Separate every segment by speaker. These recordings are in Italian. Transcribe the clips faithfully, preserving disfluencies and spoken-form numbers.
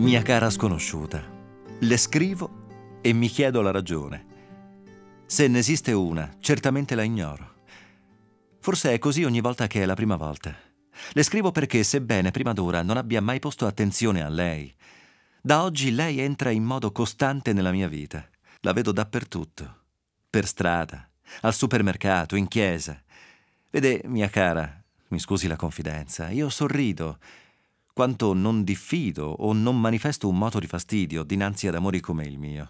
Speaker 1: Mia cara sconosciuta, le scrivo e mi chiedo la ragione. Se ne esiste una, certamente la ignoro. Forse è così ogni volta che è la prima volta. Le scrivo perché, sebbene prima d'ora non abbia mai posto attenzione a lei, da oggi lei entra in modo costante nella mia vita. La vedo dappertutto, per strada, al supermercato, in chiesa. Vede, mia cara, mi scusi la confidenza, io sorrido quanto non diffido o non manifesto un moto di fastidio dinanzi ad amori come il mio.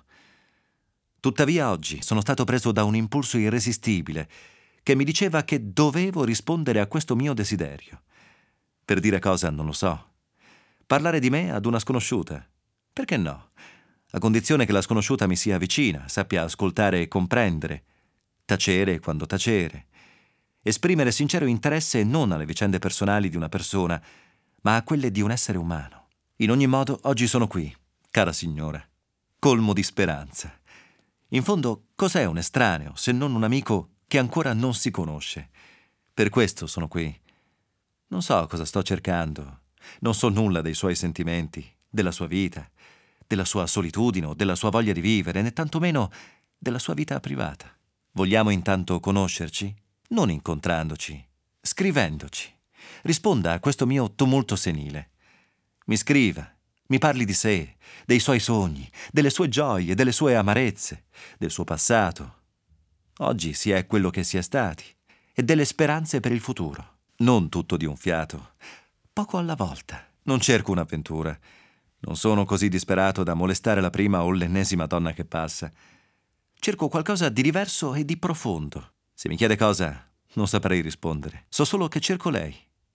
Speaker 1: Tuttavia oggi sono stato preso da un impulso irresistibile che mi diceva che dovevo rispondere a questo mio desiderio. Per dire cosa non lo so. Parlare di me ad una sconosciuta. Perché no? A condizione che la sconosciuta mi sia vicina, sappia ascoltare e comprendere, tacere quando tacere, esprimere sincero interesse non alle vicende personali di una persona, ma a quelle di un essere umano. In ogni modo, oggi sono qui, cara signora, colmo di speranza. In fondo, cos'è un estraneo se non un amico che ancora non si conosce? Per questo sono qui. Non so cosa sto cercando, non so nulla dei suoi sentimenti, della sua vita, della sua solitudine o della sua voglia di vivere, né tantomeno della sua vita privata. Vogliamo intanto conoscerci? Non incontrandoci, scrivendoci. Risponda a questo mio tumulto senile. Mi scriva, mi parli di sé, dei suoi sogni, delle sue gioie, delle sue amarezze, del suo passato. Oggi si è quello che si è stati e delle speranze per il futuro. Non tutto di un fiato, poco alla volta. Non cerco un'avventura. Non sono così disperato da molestare la prima o l'ennesima donna che passa. Cerco qualcosa di diverso e di profondo. Se mi chiede cosa, non saprei rispondere. So solo che cerco lei,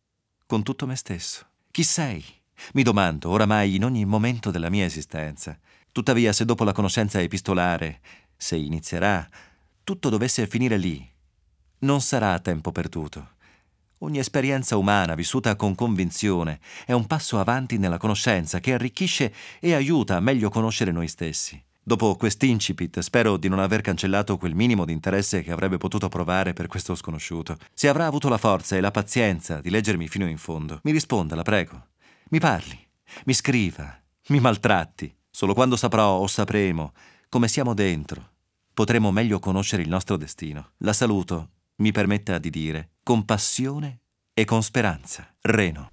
Speaker 1: con tutto me stesso. Chi sei? Mi domando, oramai in ogni momento della mia esistenza. Tuttavia, se dopo la conoscenza epistolare, se inizierà, tutto dovesse finire lì, non sarà tempo perduto. Ogni esperienza umana vissuta con convinzione è un passo avanti nella conoscenza che arricchisce e aiuta a meglio conoscere noi stessi. Dopo quest'incipit spero di non aver cancellato quel minimo di interesse che avrebbe potuto provare per questo sconosciuto. Se avrà avuto la forza e la pazienza di leggermi fino in fondo, mi risponda, la prego. Mi parli, mi scriva, mi maltratti. Solo quando saprò o sapremo come siamo dentro, potremo meglio conoscere il nostro destino. La saluto, mi permetta di dire, con passione e con speranza. Reno.